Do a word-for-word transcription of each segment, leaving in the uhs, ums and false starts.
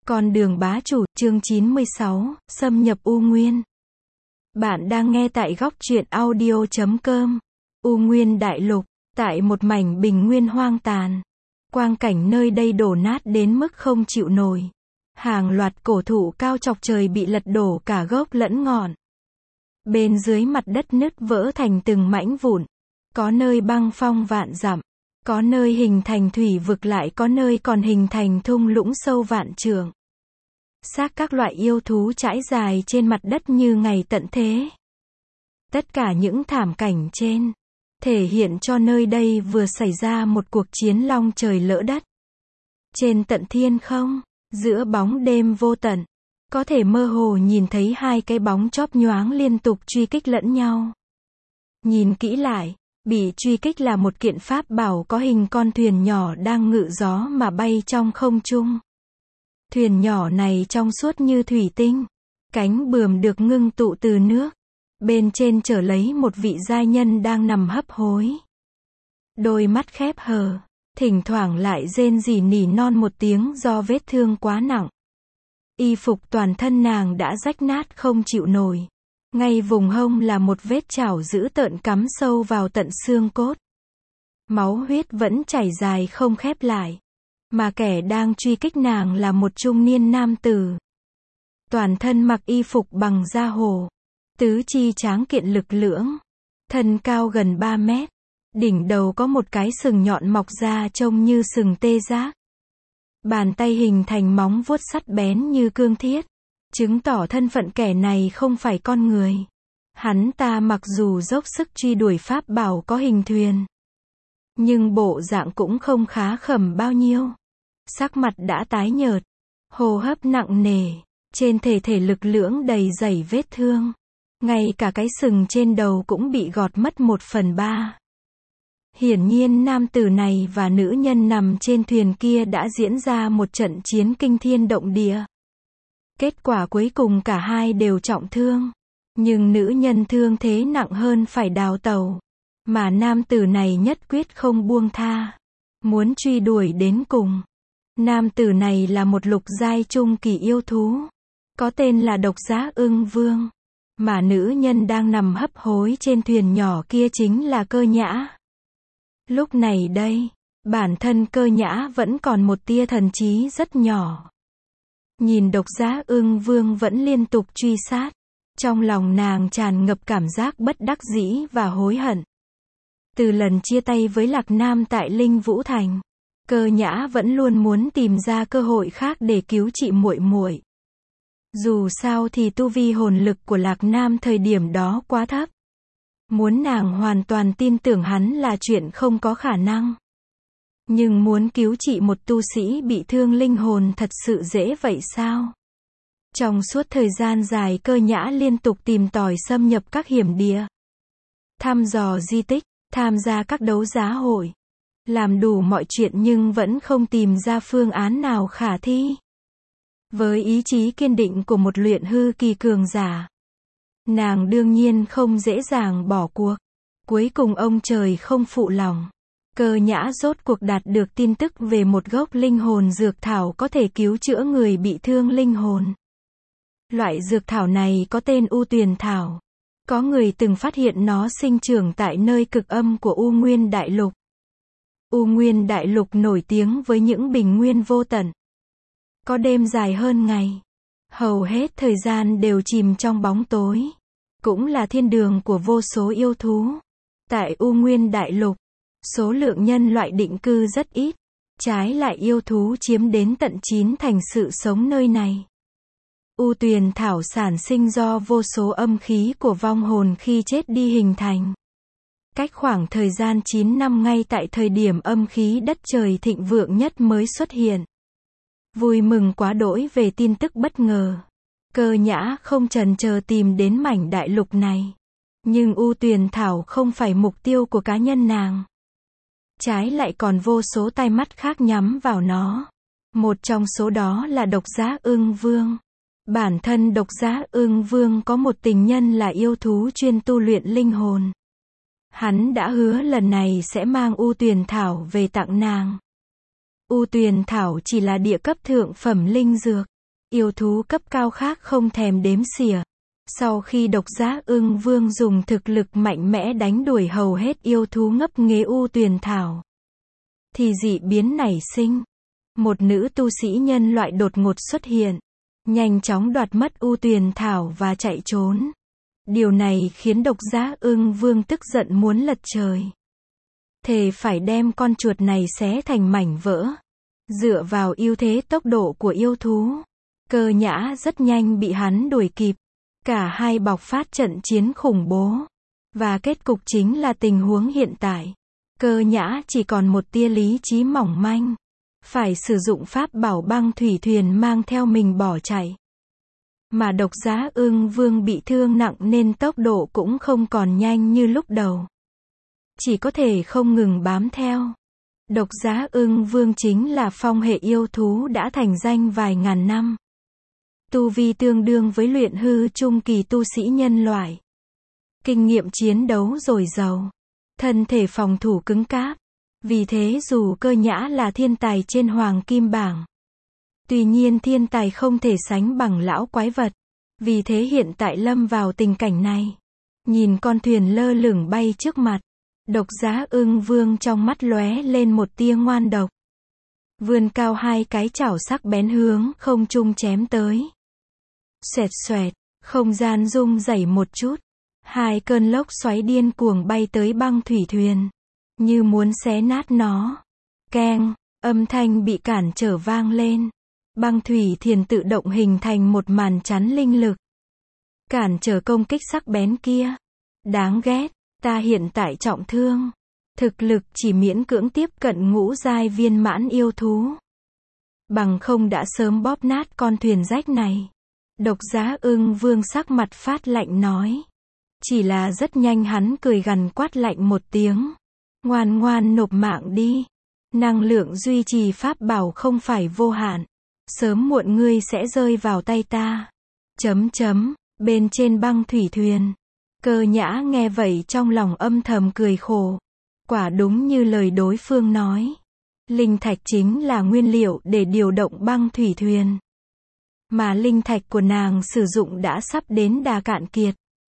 Con đường bá chủ, chương chín mươi sáu, xâm nhập U Nguyên. Bạn đang nghe tại góc truyện audio chấm com. U Nguyên Đại Lục, tại một mảnh bình nguyên hoang tàn. Quang cảnh nơi đây đổ nát đến mức không chịu nổi. Hàng loạt cổ thụ cao chọc trời bị lật đổ cả gốc lẫn ngọn. Bên dưới mặt đất nứt vỡ thành từng mảnh vụn. Có nơi băng phong vạn dặm. Có nơi hình thành thủy vực, lại có nơi còn hình thành thung lũng sâu vạn trượng. Xác các loại yêu thú trải dài trên mặt đất như ngày tận thế. Tất cả những thảm cảnh trên thể hiện cho nơi đây vừa xảy ra một cuộc chiến long trời lỡ đất. Trên tận thiên không, giữa bóng đêm vô tận, có thể mơ hồ nhìn thấy hai cái bóng chóp nhoáng liên tục truy kích lẫn nhau. Nhìn kỹ lại, bị truy kích là một kiện pháp bảo có hình con thuyền nhỏ đang ngự gió mà bay trong không trung. Thuyền nhỏ này trong suốt như thủy tinh, cánh buồm được ngưng tụ từ nước. Bên trên chở lấy một vị giai nhân đang nằm hấp hối. Đôi mắt khép hờ, thỉnh thoảng lại rên rỉ nỉ non một tiếng do vết thương quá nặng. Y phục toàn thân nàng đã rách nát không chịu nổi. Ngay vùng hông là một vết chảo dữ tợn cắm sâu vào tận xương cốt. Máu huyết vẫn chảy dài không khép lại. Mà kẻ đang truy kích nàng là một trung niên nam tử. Toàn thân mặc y phục bằng da hổ. Tứ chi tráng kiện lực lưỡng. Thân cao gần ba mét. Đỉnh đầu có một cái sừng nhọn mọc ra trông như sừng tê giác. Bàn tay hình thành móng vuốt sắt bén như cương thiết. Chứng tỏ thân phận kẻ này không phải con người. Hắn ta mặc dù dốc sức truy đuổi pháp bảo có hình thuyền, nhưng bộ dạng cũng không khá khẩm bao nhiêu. Sắc mặt đã tái nhợt, hô hấp nặng nề, trên thể thể lực lưỡng đầy dày vết thương. Ngay cả cái sừng trên đầu cũng bị gọt mất một phần ba. Hiển nhiên nam tử này và nữ nhân nằm trên thuyền kia đã diễn ra một trận chiến kinh thiên động địa. Kết quả cuối cùng cả hai đều trọng thương. Nhưng nữ nhân thương thế nặng hơn phải đào tẩu. Mà nam tử này nhất quyết không buông tha. Muốn truy đuổi đến cùng. Nam tử này là một lục giai trung kỳ yêu thú. Có tên là Độc Giác Ưng Vương. Mà nữ nhân đang nằm hấp hối trên thuyền nhỏ kia chính là Cơ Nhã. Lúc này đây, bản thân Cơ Nhã vẫn còn một tia thần trí rất nhỏ. Nhìn Độc Giác Ưng Vương vẫn liên tục truy sát. Trong lòng nàng tràn ngập cảm giác bất đắc dĩ và hối hận. Từ lần chia tay với Lạc Nam tại Linh Vũ Thành, Cơ Nhã vẫn luôn muốn tìm ra cơ hội khác để cứu chị muội muội. Dù sao thì tu vi hồn lực của Lạc Nam thời điểm đó quá thấp. Muốn nàng hoàn toàn tin tưởng hắn là chuyện không có khả năng. Nhưng muốn cứu trị một tu sĩ bị thương linh hồn thật sự dễ vậy sao? Trong suốt thời gian dài Cơ Nhã liên tục tìm tòi xâm nhập các hiểm địa, thăm dò di tích, tham gia các đấu giá hội. Làm đủ mọi chuyện nhưng vẫn không tìm ra phương án nào khả thi. Với ý chí kiên định của một luyện hư kỳ cường giả, nàng đương nhiên không dễ dàng bỏ cuộc. Cuối cùng ông trời không phụ lòng. Cơ Nhã rốt cuộc đạt được tin tức về một gốc linh hồn dược thảo có thể cứu chữa người bị thương linh hồn. Loại dược thảo này có tên U Tuyền Thảo. Có người từng phát hiện nó sinh trưởng tại nơi cực âm của U Nguyên Đại Lục. U Nguyên Đại Lục nổi tiếng với những bình nguyên vô tận. Có đêm dài hơn ngày. Hầu hết thời gian đều chìm trong bóng tối. Cũng là thiên đường của vô số yêu thú. Tại U Nguyên Đại Lục, số lượng nhân loại định cư rất ít. Trái lại yêu thú chiếm đến tận chín thành sự sống nơi này. U Tuyền Thảo sản sinh do vô số âm khí của vong hồn khi chết đi hình thành. Cách khoảng thời gian chín năm ngay tại thời điểm âm khí đất trời thịnh vượng nhất mới xuất hiện. Vui mừng quá đỗi về tin tức bất ngờ. Cơ Nhã không chần chờ tìm đến mảnh đại lục này. Nhưng U Tuyền Thảo không phải mục tiêu của cá nhân nàng. Trái lại còn vô số tai mắt khác nhắm vào nó. Một trong số đó là Độc Giác Ưng Vương. Bản thân Độc Giác Ưng Vương có một tình nhân là yêu thú chuyên tu luyện linh hồn. Hắn đã hứa lần này sẽ mang U Tuyền Thảo về tặng nàng. U Tuyền Thảo chỉ là địa cấp thượng phẩm linh dược, Yêu thú cấp cao khác không thèm đếm xỉa. Sau khi Độc Giác Ưng Vương dùng thực lực mạnh mẽ đánh đuổi hầu hết yêu thú ngấp nghé U Tuyền Thảo, thì dị biến nảy sinh. Một nữ tu sĩ nhân loại đột ngột xuất hiện, nhanh chóng đoạt mất U Tuyền Thảo và chạy trốn. Điều này khiến Độc Giác Ưng Vương tức giận muốn lật trời. Thề phải đem con chuột này xé thành mảnh vỡ. Dựa vào ưu thế tốc độ của yêu thú, Cơ Nhã rất nhanh bị hắn đuổi kịp. Cả hai bộc phát trận chiến khủng bố. Và kết cục chính là tình huống hiện tại. Cơ Nhã chỉ còn một tia lý trí mỏng manh. Phải sử dụng pháp bảo băng thủy thuyền mang theo mình bỏ chạy. Mà Độc Giác Ưng Vương bị thương nặng nên tốc độ cũng không còn nhanh như lúc đầu. Chỉ có thể không ngừng bám theo. Độc Giác Ưng Vương chính là phong hệ yêu thú đã thành danh vài ngàn năm. Tu vi tương đương với luyện hư trung kỳ tu sĩ nhân loại. Kinh nghiệm chiến đấu dồi dào. Thân thể phòng thủ cứng cáp. Vì thế dù Cơ Nhã là thiên tài trên hoàng kim bảng, tuy nhiên thiên tài không thể sánh bằng lão quái vật. Vì thế hiện tại lâm vào tình cảnh này. Nhìn con thuyền lơ lửng bay trước mặt, Độc Giác Ưng Vương trong mắt lóe lên một tia ngoan độc. Vươn cao hai cái chảo sắc bén hướng không trung chém tới. Xoẹt xoẹt, không gian rung rẩy một chút. Hai cơn lốc xoáy điên cuồng bay tới băng thủy thuyền, như muốn xé nát nó. Keng, âm thanh bị cản trở vang lên. Băng thủy thuyền tự động hình thành một màn chắn linh lực, cản trở công kích sắc bén kia. Đáng ghét, ta hiện tại trọng thương. Thực lực chỉ miễn cưỡng tiếp cận ngũ giai viên mãn yêu thú. Bằng không đã sớm bóp nát con thuyền rách này. Độc Giác Ưng Vương sắc mặt phát lạnh nói. Chỉ là rất nhanh hắn cười gằn quát lạnh một tiếng. Ngoan ngoan nộp mạng đi. Năng lượng duy trì pháp bảo không phải vô hạn. Sớm muộn ngươi sẽ rơi vào tay ta. Chấm chấm, bên trên băng thủy thuyền. Cơ Nhã nghe vậy trong lòng âm thầm cười khổ. Quả đúng như lời đối phương nói. Linh thạch chính là nguyên liệu để điều động băng thủy thuyền. Mà linh thạch của nàng sử dụng đã sắp đến đà cạn kiệt.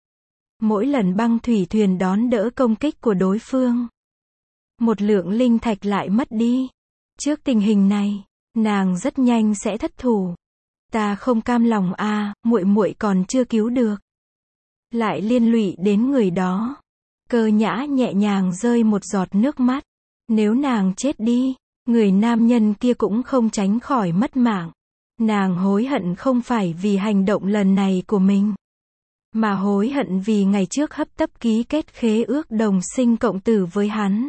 Mỗi lần băng thủy thuyền đón đỡ công kích của đối phương, một lượng linh thạch lại mất đi. Trước tình hình này, nàng rất nhanh sẽ thất thủ. Ta không cam lòng a, à, muội muội còn chưa cứu được, lại liên lụy đến người đó. Cơ Nhã nhẹ nhàng rơi một giọt nước mắt. Nếu nàng chết đi, người nam nhân kia cũng không tránh khỏi mất mạng. Nàng hối hận không phải vì hành động lần này của mình, mà hối hận vì ngày trước hấp tấp ký kết khế ước đồng sinh cộng tử với hắn.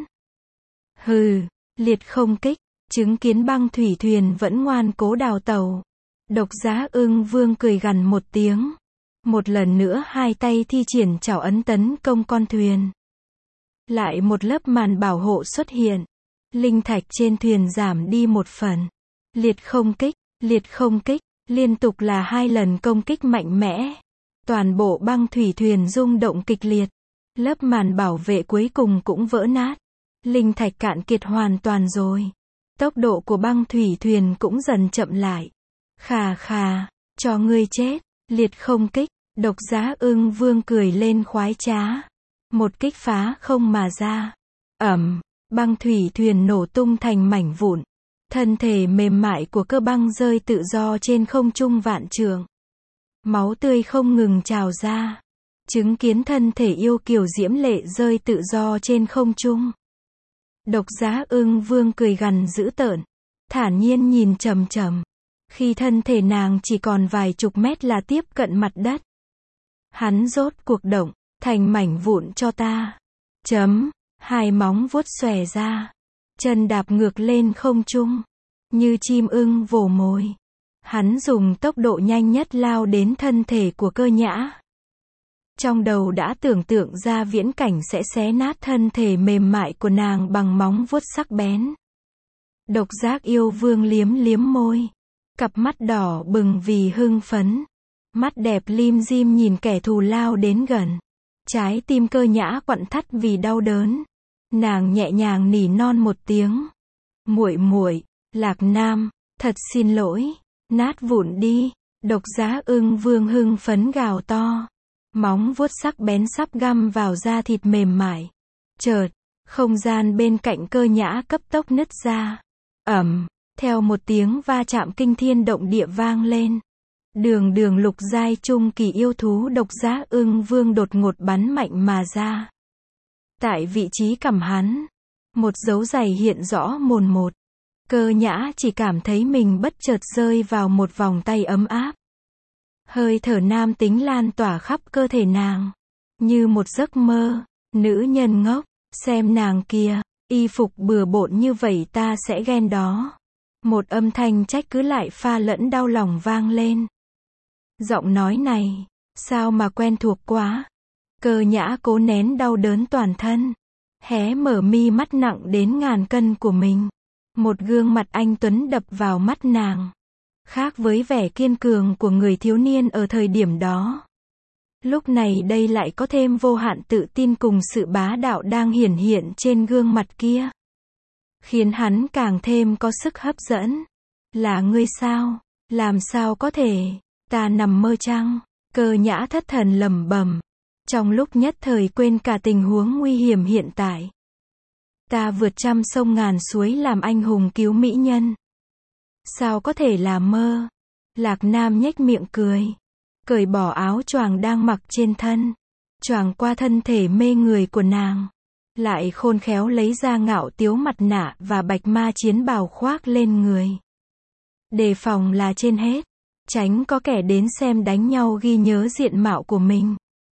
Hừ, liệt không kích, chứng kiến băng thủy thuyền vẫn ngoan cố đào tàu. Độc Giác Ưng Vương cười gằn một tiếng. Một lần nữa hai tay thi triển chảo ấn tấn công con thuyền. Lại một lớp màn bảo hộ xuất hiện. Linh thạch trên thuyền giảm đi một phần. Liệt không kích, liệt không kích, liên tục là hai lần công kích mạnh mẽ. Toàn bộ băng thủy thuyền rung động kịch liệt. Lớp màn bảo vệ cuối cùng cũng vỡ nát. Linh thạch cạn kiệt hoàn toàn rồi. Tốc độ của băng thủy thuyền cũng dần chậm lại. Khà khà, cho ngươi chết. Liệt không kích, Độc Giác Ưng Vương cười lên khoái trá. Một kích phá không mà ra. Ầm, băng thủy thuyền nổ tung thành mảnh vụn. Thân thể mềm mại của Cơ Băng rơi tự do trên không trung vạn trượng. Máu tươi không ngừng trào ra. Chứng kiến thân thể yêu kiều diễm lệ rơi tự do trên không trung. Độc Giác Ưng Vương cười gằn dữ tợn, thản nhiên nhìn chằm chằm. Khi thân thể nàng chỉ còn vài chục mét là tiếp cận mặt đất, hắn rốt cuộc động, thành mảnh vụn cho ta. Chấm, hai móng vuốt xòe ra, chân đạp ngược lên không trung, như chim ưng vồ mồi. Hắn dùng tốc độ nhanh nhất lao đến thân thể của Cơ Nhã. Trong đầu đã tưởng tượng ra viễn cảnh sẽ xé nát thân thể mềm mại của nàng bằng móng vuốt sắc bén. Độc Giác Yêu Vương liếm liếm môi, cặp mắt đỏ bừng vì hưng phấn. Mắt đẹp lim dim nhìn kẻ thù lao đến gần. Trái tim Cơ Nhã quặn thắt vì đau đớn. Nàng nhẹ nhàng nỉ non một tiếng. Muội muội, Lạc Nam, thật xin lỗi, nát vụn đi. Độc Giá Ưng Vương hưng phấn gào to. Móng vuốt sắc bén sắp găm vào da thịt mềm mại. Chợt, không gian bên cạnh Cơ Nhã cấp tốc nứt ra. Ầm, theo một tiếng va chạm kinh thiên động địa vang lên. Đường đường lục giai trung kỳ yêu thú Độc Giá Ưng Vương đột ngột bắn mạnh mà ra. Tại vị trí cằm hắn, một dấu giày hiện rõ mồn một. Cơ Nhã chỉ cảm thấy mình bất chợt rơi vào một vòng tay ấm áp. Hơi thở nam tính lan tỏa khắp cơ thể nàng. Như một giấc mơ. Nữ nhân ngốc, xem nàng kia, y phục bừa bộn như vậy ta sẽ ghen đó. Một âm thanh trách cứ lại pha lẫn đau lòng vang lên. Giọng nói này, sao mà quen thuộc quá. Cơ Nhã cố nén đau đớn toàn thân. Hé mở mi mắt nặng đến ngàn cân của mình. Một gương mặt anh tuấn đập vào mắt nàng. Khác với vẻ kiên cường của người thiếu niên ở thời điểm đó. Lúc này đây lại có thêm vô hạn tự tin cùng sự bá đạo đang hiển hiện trên gương mặt kia. Khiến hắn càng thêm có sức hấp dẫn. Là ngươi sao? Làm sao có thể? Ta nằm mơ chăng? Cơ Nhã thất thần lẩm bẩm. Trong lúc nhất thời quên cả tình huống nguy hiểm hiện tại. Ta vượt trăm sông ngàn suối làm anh hùng cứu mỹ nhân. Sao có thể là mơ? Lạc Nam nhếch miệng cười. Cởi bỏ áo choàng đang mặc trên thân. Choàng qua thân thể mê người của nàng. Lại khôn khéo lấy ra ngạo tiếu mặt nạ và bạch ma chiến bào khoác lên người. Đề phòng là trên hết. Tránh có kẻ đến xem đánh nhau ghi nhớ diện mạo của mình.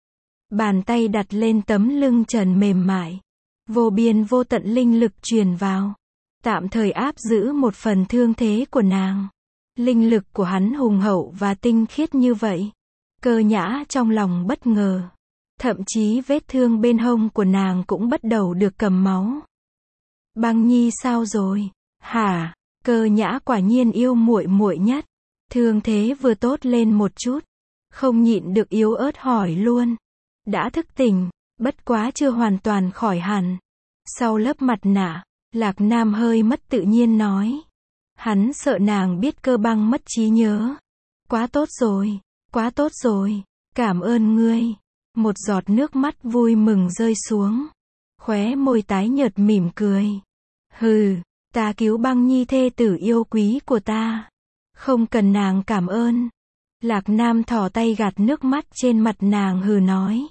Bàn tay đặt lên tấm lưng trần mềm mại. Vô biên vô tận linh lực truyền vào. Tạm thời áp giữ một phần thương thế của nàng. Linh lực của hắn hùng hậu và tinh khiết như vậy. Cơ Nhã trong lòng bất ngờ. Thậm chí vết thương bên hông của nàng cũng bắt đầu được cầm máu. Băng Nhi sao rồi? Hả? Cơ Nhã quả nhiên yêu muội muội nhất. Thương thế vừa tốt lên một chút. Không nhịn được yếu ớt hỏi luôn. Đã thức tỉnh, bất quá chưa hoàn toàn khỏi hẳn. Sau lớp mặt nạ, Lạc Nam hơi mất tự nhiên nói. Hắn sợ nàng biết Cơ Băng mất trí nhớ. Quá tốt rồi, quá tốt rồi, cảm ơn ngươi. Một giọt nước mắt vui mừng rơi xuống. Khóe môi tái nhợt mỉm cười. Hừ, ta cứu Băng Nhi thê tử yêu quý của ta. Không cần nàng cảm ơn. Lạc Nam thò tay gạt nước mắt trên mặt nàng hừ nói.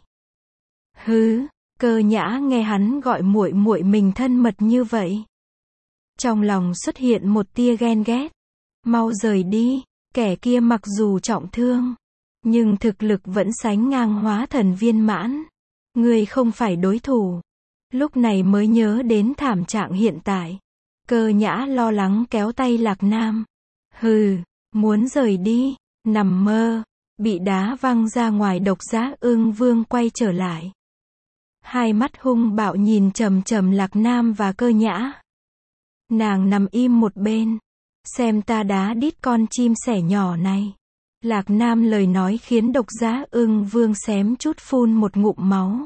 Hứ, Cơ Nhã nghe hắn gọi muội muội mình thân mật như vậy. Trong lòng xuất hiện một tia ghen ghét. Mau rời đi, kẻ kia mặc dù trọng thương. Nhưng thực lực vẫn sánh ngang hóa thần viên mãn. Ngươi không phải đối thủ. Lúc này mới nhớ đến thảm trạng hiện tại. Cơ Nhã lo lắng kéo tay Lạc Nam. Hừ, muốn rời đi, nằm mơ. Bị đá văng ra ngoài. Độc Giá Ưng Vương quay trở lại. Hai mắt hung bạo nhìn chằm chằm Lạc Nam và Cơ Nhã. Nàng nằm im một bên. Xem ta đá đít con chim sẻ nhỏ này. Lạc Nam lời nói khiến Độc Giá Ưng Vương xém chút phun một ngụm máu.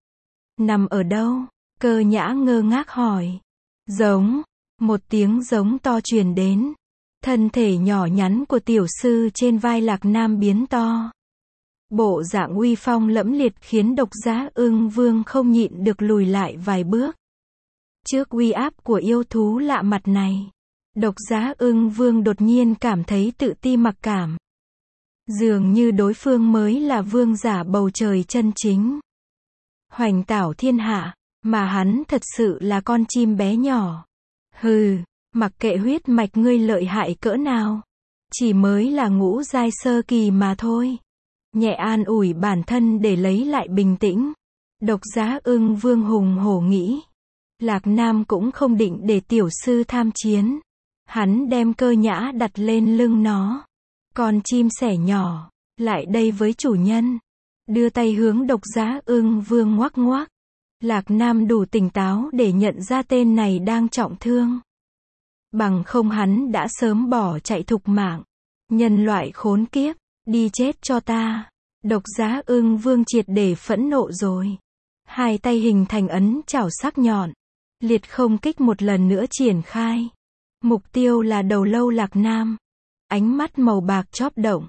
Nằm ở đâu? Cơ Nhã ngơ ngác hỏi. Giống. Một tiếng giống to truyền đến. Thân thể nhỏ nhắn của tiểu sư trên vai Lạc Nam biến to. Bộ dạng uy phong lẫm liệt khiến Độc Giá Ưng Vương không nhịn được lùi lại vài bước. Trước uy áp của yêu thú lạ mặt này, Độc Giá Ưng Vương đột nhiên cảm thấy tự ti mặc cảm. Dường như đối phương mới là vương giả bầu trời chân chính. Hoành tảo thiên hạ, mà hắn thật sự là con chim bé nhỏ. Hừ, mặc kệ huyết mạch ngươi lợi hại cỡ nào. Chỉ mới là ngũ giai sơ kỳ mà thôi. Nhẹ an ủi bản thân để lấy lại bình tĩnh. Độc Giá Ưng Vương hùng hổ nghĩ. Lạc Nam cũng không định để tiểu sư tham chiến. Hắn đem Cơ Nhã đặt lên lưng nó. Con chim sẻ nhỏ, lại đây với chủ nhân. Đưa tay hướng Độc Giá Ưng Vương ngoắc ngoắc. Lạc Nam đủ tỉnh táo để nhận ra tên này đang trọng thương. Bằng không hắn đã sớm bỏ chạy thục mạng. Nhân loại khốn kiếp, đi chết cho ta. Độc Giá Ưng Vương triệt để phẫn nộ rồi. Hai tay hình thành ấn chảo sắc nhọn. Liệt không kích một lần nữa triển khai. Mục tiêu là đầu lâu Lạc Nam. Ánh mắt màu bạc chóp động.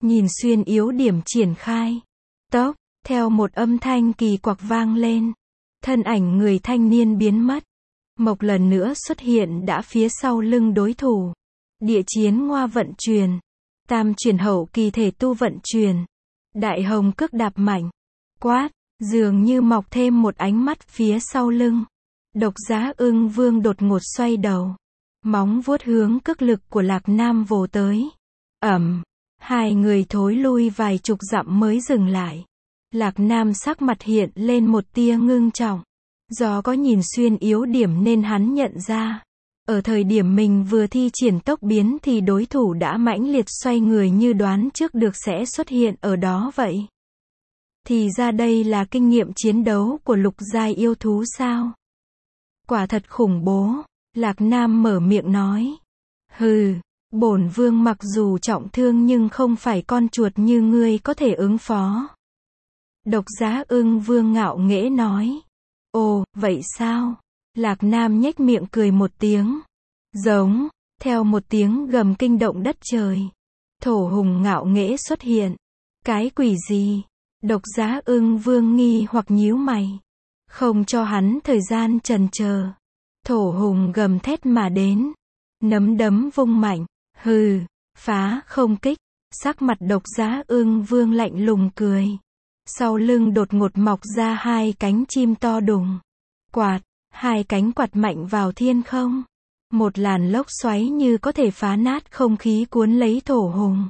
Nhìn xuyên yếu điểm triển khai. Tốc, theo một âm thanh kỳ quặc vang lên. Thân ảnh người thanh niên biến mất. Mộc lần nữa xuất hiện đã phía sau lưng đối thủ. Địa chiến ngoa vận truyền. Tam chuyển hậu kỳ thể tu vận truyền. Đại hồng cước đạp mạnh. Quát, dường như mọc thêm một ánh mắt phía sau lưng. Độc Giá Ưng Vương đột ngột xoay đầu. Móng vuốt hướng cước lực của Lạc Nam vồ tới. Ầm, hai người thối lui vài chục dặm mới dừng lại. Lạc Nam sắc mặt hiện lên một tia ngưng trọng. Do có nhìn xuyên yếu điểm nên hắn nhận ra. Ở thời điểm mình vừa thi triển tốc biến thì đối thủ đã mãnh liệt xoay người như đoán trước được sẽ xuất hiện ở đó vậy. Thì ra đây là kinh nghiệm chiến đấu của lục giai yêu thú sao? Quả thật khủng bố. Lạc Nam mở miệng nói. Hừ, bổn vương mặc dù trọng thương nhưng không phải con chuột như ngươi có thể ứng phó. Độc Giá Ưng Vương ngạo nghễ nói. Ồ, vậy sao? Lạc Nam nhếch miệng cười một tiếng. Giống, theo một tiếng gầm kinh động đất trời. Thổ hùng ngạo nghễ xuất hiện. Cái quỷ gì? Độc Giá Ưng Vương nghi hoặc nhíu mày. Không cho hắn thời gian chần chờ. Thổ hùng gầm thét mà đến. Nắm đấm vung mạnh. Hừ, phá không kích. Sắc mặt Độc Giá Ưng Vương lạnh lùng cười. Sau lưng đột ngột mọc ra hai cánh chim to đùng. Quạt, hai cánh quạt mạnh vào thiên không. Một làn lốc xoáy như có thể phá nát không khí cuốn lấy thổ hùng.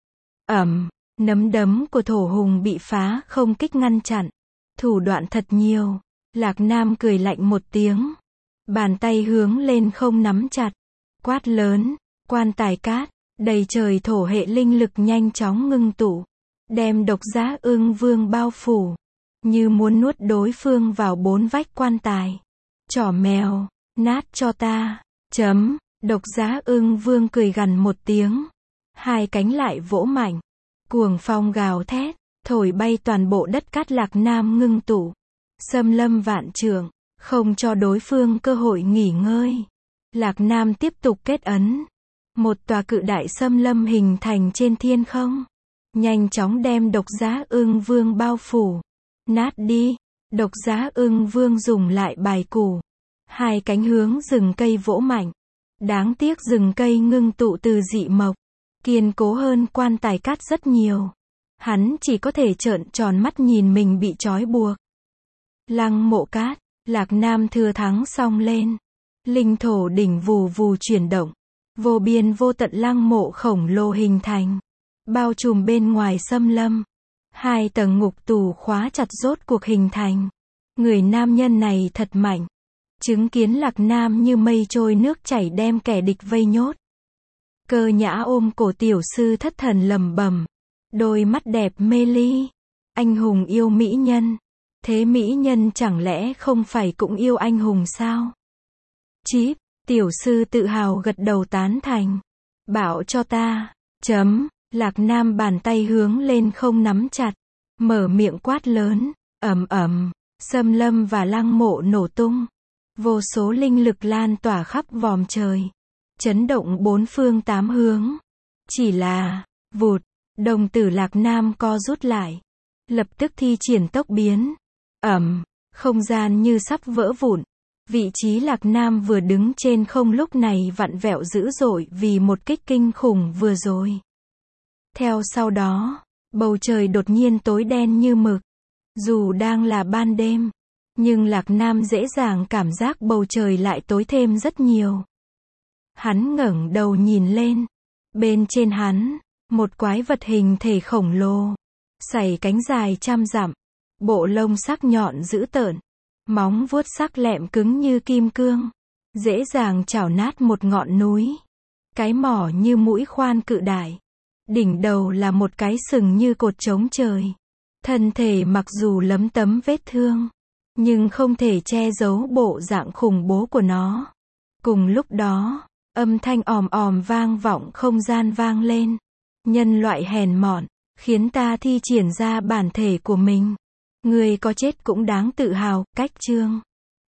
Ẩm, nắm đấm của thổ hùng bị phá không kích ngăn chặn. Thủ đoạn thật nhiều. Lạc Nam cười lạnh một tiếng. Bàn tay hướng lên không nắm chặt. Quát lớn, quan tài cát, đầy trời thổ hệ linh lực nhanh chóng ngưng tụ. Đem Độc Giá Ưng Vương bao phủ. Như muốn nuốt đối phương vào bốn vách quan tài. Chỏ mèo, nát cho ta. Chấm, Độc Giá Ưng Vương cười gằn một tiếng. Hai cánh lại vỗ mạnh. Cuồng phong gào thét, thổi bay toàn bộ đất cát Lạc Nam ngưng tụ. Xâm lâm vạn trượng, không cho đối phương cơ hội nghỉ ngơi. Lạc Nam tiếp tục kết ấn. Một tòa cự đại xâm lâm hình thành trên thiên không. Nhanh chóng đem Độc Giá Ưng Vương bao phủ. Nát đi. Độc Giá Ưng Vương dùng lại bài củ. Hai cánh hướng rừng cây vỗ mạnh. Đáng tiếc rừng cây ngưng tụ từ dị mộc. Kiên cố hơn quan tài cát rất nhiều. Hắn chỉ có thể trợn tròn mắt nhìn mình bị trói buộc. Lăng mộ cát. Lạc Nam thừa thắng xông lên. Linh thổ đỉnh vù vù chuyển động. Vô biên vô tận lăng mộ khổng lồ hình thành. Bao trùm bên ngoài xâm lâm. Hai tầng ngục tù khóa chặt rốt cuộc hình thành. Người nam nhân này thật mạnh. Chứng kiến Lạc Nam như mây trôi nước chảy đem kẻ địch vây nhốt. Cơ Nhã ôm cổ tiểu sư thất thần lẩm bẩm. Đôi mắt đẹp mê ly. Anh hùng yêu mỹ nhân. Thế mỹ nhân chẳng lẽ không phải cũng yêu anh hùng sao? Chíp, tiểu sư tự hào gật đầu tán thành. Bảo cho ta. Chấm. Lạc Nam bàn tay hướng lên không nắm chặt. Mở miệng quát lớn. Ầm ầm. Xâm lâm và lăng mộ nổ tung. Vô số linh lực lan tỏa khắp vòm trời. Chấn động bốn phương tám hướng. Chỉ là, vụt, đồng tử Lạc Nam co rút lại. Lập tức thi triển tốc biến. Ẩm, không gian như sắp vỡ vụn. Vị trí Lạc Nam vừa đứng trên không lúc này vặn vẹo dữ dội vì một kích kinh khủng vừa rồi. Theo sau đó, bầu trời đột nhiên tối đen như mực. Dù đang là ban đêm, nhưng Lạc Nam dễ dàng cảm giác bầu trời lại tối thêm rất nhiều. Hắn ngẩng đầu nhìn lên. Bên trên hắn, một quái vật hình thể khổng lồ. Sẩy cánh dài trăm dặm. Bộ lông sắc nhọn dữ tợn. Móng vuốt sắc lẹm cứng như kim cương. Dễ dàng chảo nát một ngọn núi. Cái mỏ như mũi khoan cự đại. Đỉnh đầu là một cái sừng như cột trống trời. Thân thể mặc dù lấm tấm vết thương, nhưng không thể che giấu bộ dạng khủng bố của nó. Cùng lúc đó, âm thanh òm òm vang vọng không gian vang lên. Nhân loại hèn mọn, khiến ta thi triển ra bản thể của mình. Người có chết cũng đáng tự hào, cách chương.